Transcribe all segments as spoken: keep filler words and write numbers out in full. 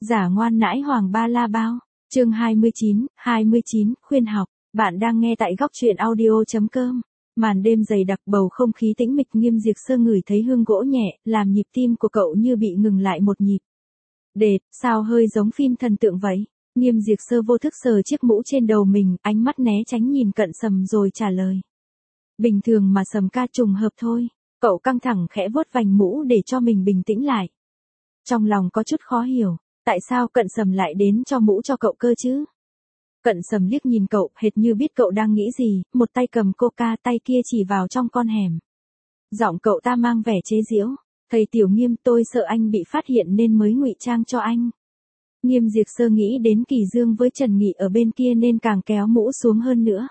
Giả ngoan nãi hoàng ba la bao. Chương hai mươi chín, hai mươi chín, khuyên học. Bạn đang nghe tại góc truyện audio chấm com. Màn đêm dày đặc, bầu không khí tĩnh mịch, Nghiêm Diệp Sơ ngửi thấy hương gỗ nhẹ, làm nhịp tim của cậu như bị ngừng lại một nhịp. Đệt, sao hơi giống phim thần tượng vậy? Nghiêm Diệp Sơ vô thức sờ chiếc mũ trên đầu mình, ánh mắt né tránh nhìn Cận Sầm rồi trả lời. Bình thường mà Sầm ca, trùng hợp thôi. Cậu căng thẳng khẽ vuốt vành mũ để cho mình bình tĩnh lại. Trong lòng có chút khó hiểu, tại sao Cận Sầm lại đến cho mũ cho cậu cơ chứ? Cận Sầm liếc nhìn cậu, hệt như biết cậu đang nghĩ gì, một tay cầm coca, tay kia chỉ vào trong con hẻm. Giọng cậu ta mang vẻ chế giễu. Thầy Tiểu Nghiêm, tôi sợ anh bị phát hiện nên mới ngụy trang cho anh. Nghiêm Diệp Sơ nghĩ đến Kỳ Dương với Trần Nghị ở bên kia nên càng kéo mũ xuống hơn nữa.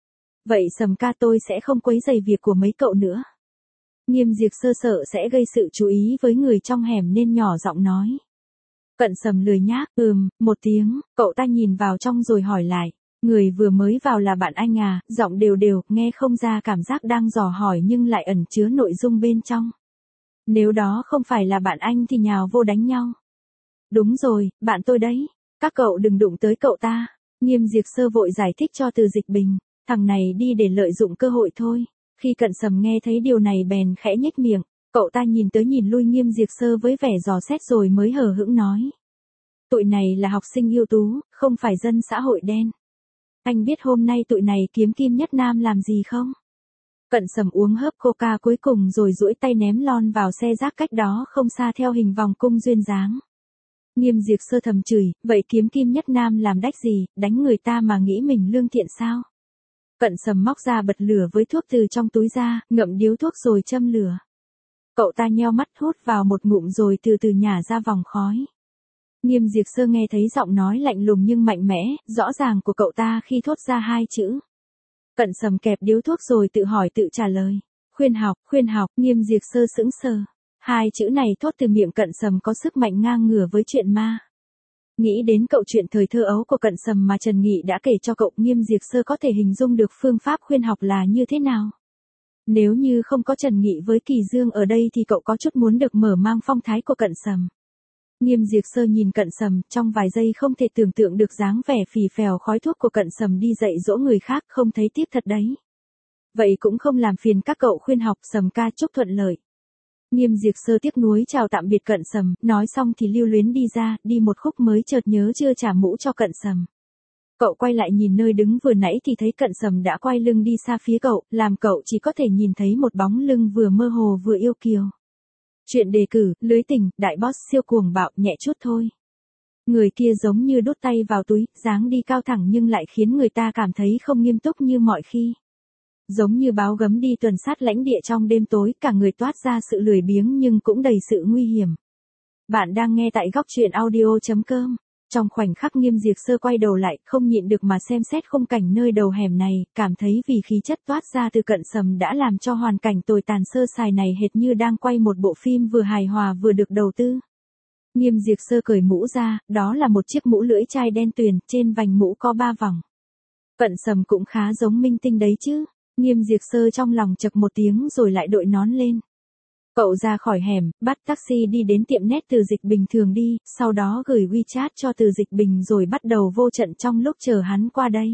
Vậy Sầm ca, tôi sẽ không quấy rầy việc của mấy cậu nữa. Nghiêm Diệp Sơ sợ sẽ gây sự chú ý với người trong hẻm nên nhỏ giọng nói. Cận Sầm lười nhác, ừm, một tiếng, cậu ta nhìn vào trong rồi hỏi lại. Người vừa mới vào là bạn anh à? Giọng đều đều, nghe không ra cảm giác đang dò hỏi nhưng lại ẩn chứa nội dung bên trong. Nếu đó không phải là bạn anh thì nhào vô đánh nhau. Đúng rồi, bạn tôi đấy. Các cậu đừng đụng tới cậu ta. Nghiêm Diệp Sơ vội giải thích cho Từ Dịch Bình. Thằng này đi để lợi dụng cơ hội thôi. Khi Cận Sầm nghe thấy điều này bèn khẽ nhếch miệng. Cậu ta nhìn tới nhìn lui Nghiêm Diệp Sơ với vẻ dò xét rồi mới hờ hững nói. Tụi này là học sinh ưu tú, không phải dân xã hội đen. Anh biết hôm nay tụi này kiếm Kim Nhất Nam làm gì không? Cận Sầm uống hớp coca cuối cùng rồi duỗi tay ném lon vào xe rác cách đó không xa theo hình vòng cung duyên dáng. Nghiêm Diệp Sơ thầm chửi, vậy kiếm Kim Nhất Nam làm đách gì, đánh người ta mà nghĩ mình lương thiện sao? Cận Sầm móc ra bật lửa với thuốc từ trong túi ra, ngậm điếu thuốc rồi châm lửa. Cậu ta nheo mắt hút vào một ngụm rồi từ từ nhả ra vòng khói. Nghiêm Diệp Sơ nghe thấy giọng nói lạnh lùng nhưng mạnh mẽ, rõ ràng của cậu ta khi thốt ra hai chữ. Cận Sầm kẹp điếu thuốc rồi tự hỏi tự trả lời. Khuyên học, khuyên học, Nghiêm Diệp Sơ sững sờ. Hai chữ này thốt từ miệng Cận Sầm có sức mạnh ngang ngửa với chuyện ma. Nghĩ đến cậu chuyện thời thơ ấu của Cận Sầm mà Trần Nghị đã kể cho cậu, Nghiêm Diệp Sơ có thể hình dung được phương pháp khuyên học là như thế nào. Nếu như không có Trần Nghị với Kỳ Dương ở đây thì cậu có chút muốn được mở mang phong thái của Cận Sầm. Nghiêm Diệp Sơ nhìn Cận Sầm, trong vài giây không thể tưởng tượng được dáng vẻ phì phèo khói thuốc của Cận Sầm đi dạy dỗ người khác, không thấy tiếc thật đấy. Vậy cũng không làm phiền các cậu khuyên học, Sầm ca chúc thuận lợi. Nghiêm Diệp Sơ tiếc nuối chào tạm biệt Cận Sầm, nói xong thì lưu luyến đi ra, đi một khúc mới chợt nhớ chưa trả mũ cho Cận Sầm. Cậu quay lại nhìn nơi đứng vừa nãy thì thấy Cận Sầm đã quay lưng đi xa phía cậu, làm cậu chỉ có thể nhìn thấy một bóng lưng vừa mơ hồ vừa yêu kiều. Chuyện đề cử, lưới tình, đại boss siêu cuồng bạo, nhẹ chút thôi. Người kia giống như đút tay vào túi, dáng đi cao thẳng nhưng lại khiến người ta cảm thấy không nghiêm túc như mọi khi. Giống như báo gấm đi tuần sát lãnh địa trong đêm tối, cả người toát ra sự lười biếng nhưng cũng đầy sự nguy hiểm. Bạn đang nghe tại góc truyện audio chấm com. Trong khoảnh khắc Nghiêm Diệp Sơ quay đầu lại, không nhịn được mà xem xét khung cảnh nơi đầu hẻm này, cảm thấy vì khí chất toát ra từ Cận Sầm đã làm cho hoàn cảnh tồi tàn sơ sài này hệt như đang quay một bộ phim vừa hài hòa vừa được đầu tư. Nghiêm Diệp Sơ cởi mũ ra, đó là một chiếc mũ lưỡi chai đen tuyền, trên vành mũ có ba vòng. Cận Sầm cũng khá giống minh tinh đấy chứ. Nghiêm Diệp Sơ trong lòng chậc một tiếng rồi lại đội nón lên. Cậu ra khỏi hẻm, bắt taxi đi đến tiệm net Từ Dịch Bình thường đi, sau đó gửi WeChat cho Từ Dịch Bình rồi bắt đầu vô trận trong lúc chờ hắn qua đây.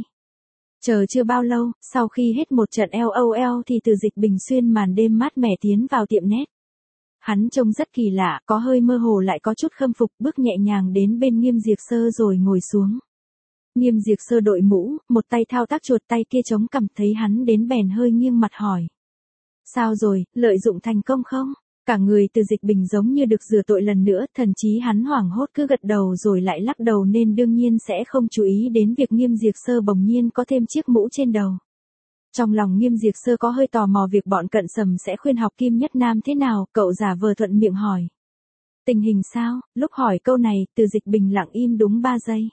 Chờ chưa bao lâu, sau khi hết một trận LOL thì Từ Dịch Bình xuyên màn đêm mát mẻ tiến vào tiệm net. Hắn trông rất kỳ lạ, có hơi mơ hồ lại có chút khâm phục, bước nhẹ nhàng đến bên Nghiêm Diệp Sơ rồi ngồi xuống. Nghiêm Diệp Sơ đội mũ, một tay thao tác chuột, tay kia chống cằm, thấy hắn đến bèn hơi nghiêng mặt hỏi. Sao rồi, lợi dụng thành công không? Cả người Từ Dịch Bình giống như được rửa tội lần nữa, thần chí hắn hoảng hốt cứ gật đầu rồi lại lắc đầu nên đương nhiên sẽ không chú ý đến việc Nghiêm Diệp Sơ bỗng nhiên có thêm chiếc mũ trên đầu. Trong lòng Nghiêm Diệp Sơ có hơi tò mò việc bọn Cận Sầm sẽ khuyên học Kim Nhất Nam thế nào, cậu giả vờ thuận miệng hỏi. Tình hình sao? Lúc hỏi câu này, Từ Dịch Bình lặng im đúng ba giây.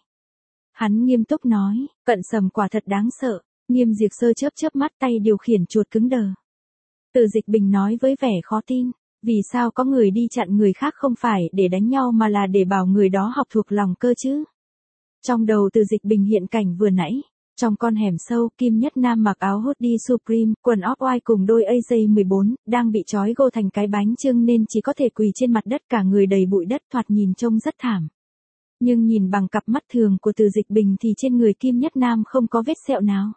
Hắn nghiêm túc nói, Cận Sầm quả thật đáng sợ. Nghiêm Diệp Sơ chớp chớp mắt, tay điều khiển chuột cứng đờ. Từ Dịch Bình nói với vẻ khó tin, vì sao có người đi chặn người khác không phải để đánh nhau mà là để bảo người đó học thuộc lòng cơ chứ? Trong đầu Từ Dịch Bình hiện cảnh vừa nãy, trong con hẻm sâu, Kim Nhất Nam mặc áo hoodie Supreme, quần off-white cùng đôi A J mười bốn, đang bị trói gô thành cái bánh chưng nên chỉ có thể quỳ trên mặt đất, cả người đầy bụi đất, thoạt nhìn trông rất thảm. Nhưng nhìn bằng cặp mắt thường của Từ Dịch Bình thì trên người Kim Nhất Nam không có vết sẹo nào.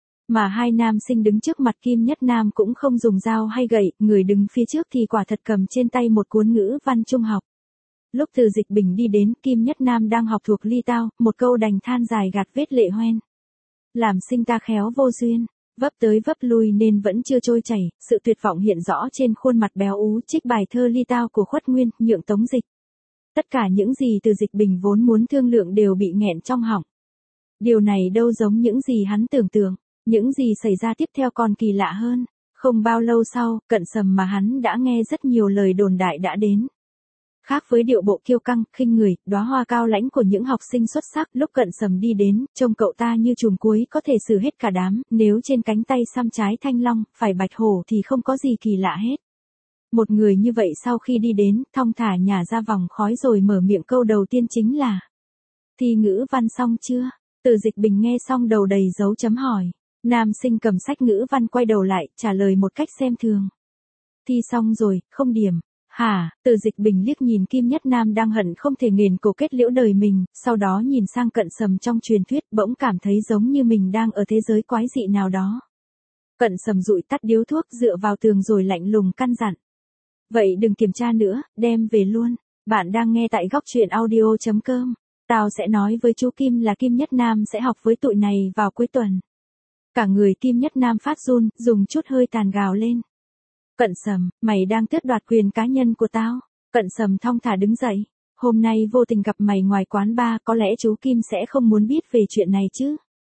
Mà hai nam sinh đứng trước mặt Kim Nhất Nam cũng không dùng dao hay gậy, người đứng phía trước thì quả thật cầm trên tay một cuốn ngữ văn trung học. Lúc Từ Dịch Bình đi đến, Kim Nhất Nam đang học thuộc ly tao, một câu đành than dài gạt vết lệ hoen. Làm sinh ta khéo vô duyên, vấp tới vấp lui nên vẫn chưa trôi chảy, sự tuyệt vọng hiện rõ trên khuôn mặt béo ú. Trích bài thơ ly tao của Khuất Nguyên, nhượng Tống Dịch. Tất cả những gì Từ Dịch Bình vốn muốn thương lượng đều bị nghẹn trong họng. Điều này đâu giống những gì hắn tưởng tượng, những gì xảy ra tiếp theo còn kỳ lạ hơn. Không bao lâu sau, Cận Sầm mà hắn đã nghe rất nhiều lời đồn đại đã đến. Khác với điệu bộ kiêu căng, khinh người, đóa hoa cao lãnh của những học sinh xuất sắc, lúc Cận Sầm đi đến, trông cậu ta như chùm cuối có thể xử hết cả đám, nếu trên cánh tay xăm trái thanh long, phải bạch hổ thì không có gì kỳ lạ hết. Một người như vậy sau khi đi đến, thong thả nhả ra vòng khói rồi mở miệng câu đầu tiên chính là: Thi ngữ văn xong chưa? Từ Dịch Bình nghe xong đầu đầy dấu chấm hỏi. Nam sinh cầm sách ngữ văn quay đầu lại, trả lời một cách xem thường. Thi xong rồi, không điểm. Hả? Từ Dịch Bình liếc nhìn Kim Nhất Nam đang hận không thể nghiền cổ kết liễu đời mình, sau đó nhìn sang Cận Sầm trong truyền thuyết, bỗng cảm thấy giống như mình đang ở thế giới quái dị nào đó. Cận Sầm dụi tắt điếu thuốc, dựa vào tường rồi lạnh lùng căn dặn. Vậy đừng kiểm tra nữa, đem về luôn. Bạn đang nghe tại góc truyện audio chấm com. Tao sẽ nói với chú Kim là Kim Nhất Nam sẽ học với tụi này vào cuối tuần. Cả người Kim Nhất Nam phát run, dùng chút hơi tàn gào lên. Cận Sầm, mày đang tước đoạt quyền cá nhân của tao. Cận Sầm thong thả đứng dậy. Hôm nay vô tình gặp mày ngoài quán bar, có lẽ chú Kim sẽ không muốn biết về chuyện này chứ?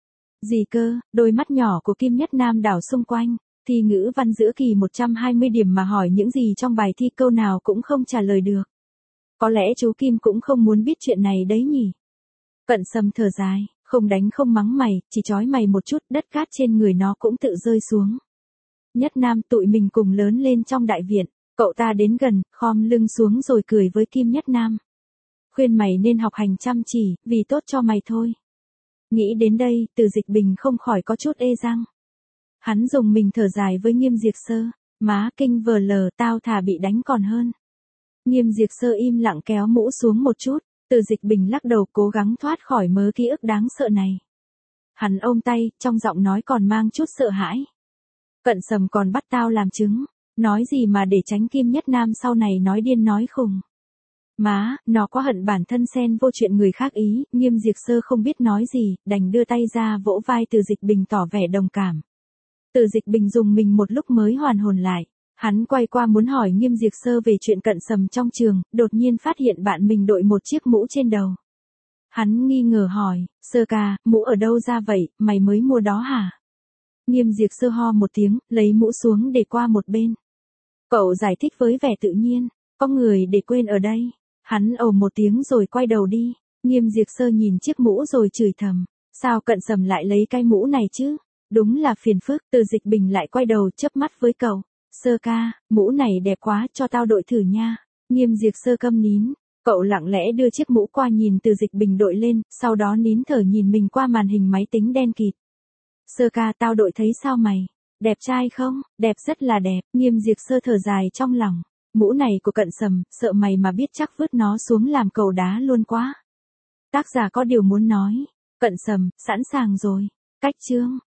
Gì cơ? Đôi mắt nhỏ của Kim Nhất Nam đảo xung quanh. Thi ngữ văn giữa kỳ một trăm hai mươi điểm mà hỏi những gì trong bài thi câu nào cũng không trả lời được. Có lẽ chú Kim cũng không muốn biết chuyện này đấy nhỉ? Cận Sầm thở dài, không đánh không mắng mày, chỉ chói mày một chút, đất cát trên người nó cũng tự rơi xuống. Nhất Nam, tụi mình cùng lớn lên trong đại viện. Cậu ta đến gần, khom lưng xuống rồi cười với Kim Nhất Nam. Khuyên mày nên học hành chăm chỉ, vì tốt cho mày thôi. Nghĩ đến đây, Từ Dịch Bình không khỏi có chút ê răng. Hắn dùng mình thở dài với Nghiêm Diệp Sơ. Má kinh vờ lờ, tao thà bị đánh còn hơn. Nghiêm Diệp Sơ im lặng kéo mũ xuống một chút. Từ Dịch Bình lắc đầu cố gắng thoát khỏi mớ ký ức đáng sợ này. Hắn ôm tay, trong giọng nói còn mang chút sợ hãi. Cận Sầm còn bắt tao làm chứng. Nói gì mà để tránh Kim Nhất Nam sau này nói điên nói khùng. Má, nó có hận bản thân xen vô chuyện người khác ý. Nghiêm Diệp Sơ không biết nói gì, đành đưa tay ra vỗ vai Từ Dịch Bình tỏ vẻ đồng cảm. Từ Dịch Bình dùng mình một lúc mới hoàn hồn lại. Hắn quay qua muốn hỏi Nghiêm Diệp Sơ về chuyện Cận Sầm trong trường, đột nhiên phát hiện bạn mình đội một chiếc mũ trên đầu. Hắn nghi ngờ hỏi, Sơ ca, mũ ở đâu ra vậy, mày mới mua đó hả? Nghiêm Diệp Sơ ho một tiếng, lấy mũ xuống để qua một bên. Cậu giải thích với vẻ tự nhiên, có người để quên ở đây. Hắn ồ một tiếng rồi quay đầu đi. Nghiêm Diệp Sơ nhìn chiếc mũ rồi chửi thầm, sao Cận Sầm lại lấy cái mũ này chứ? Đúng là phiền phức. Từ Dịch Bình lại quay đầu chớp mắt với cậu. Sơ ca, mũ này đẹp quá, cho tao đội thử nha. Nghiêm Diệp Sơ câm nín. Cậu lặng lẽ đưa chiếc mũ qua nhìn Từ Dịch Bình đội lên, sau đó nín thở nhìn mình qua màn hình máy tính đen kịt. Sơ ca, tao đội thấy sao mày? Đẹp trai không? Đẹp, rất là đẹp. Nghiêm Diệp Sơ thở dài trong lòng. Mũ này của Cận Sầm, sợ mày mà biết chắc vứt nó xuống làm cầu đá luôn quá. Tác giả có điều muốn nói. Cận Sầm, sẵn sàng rồi. Cách chương.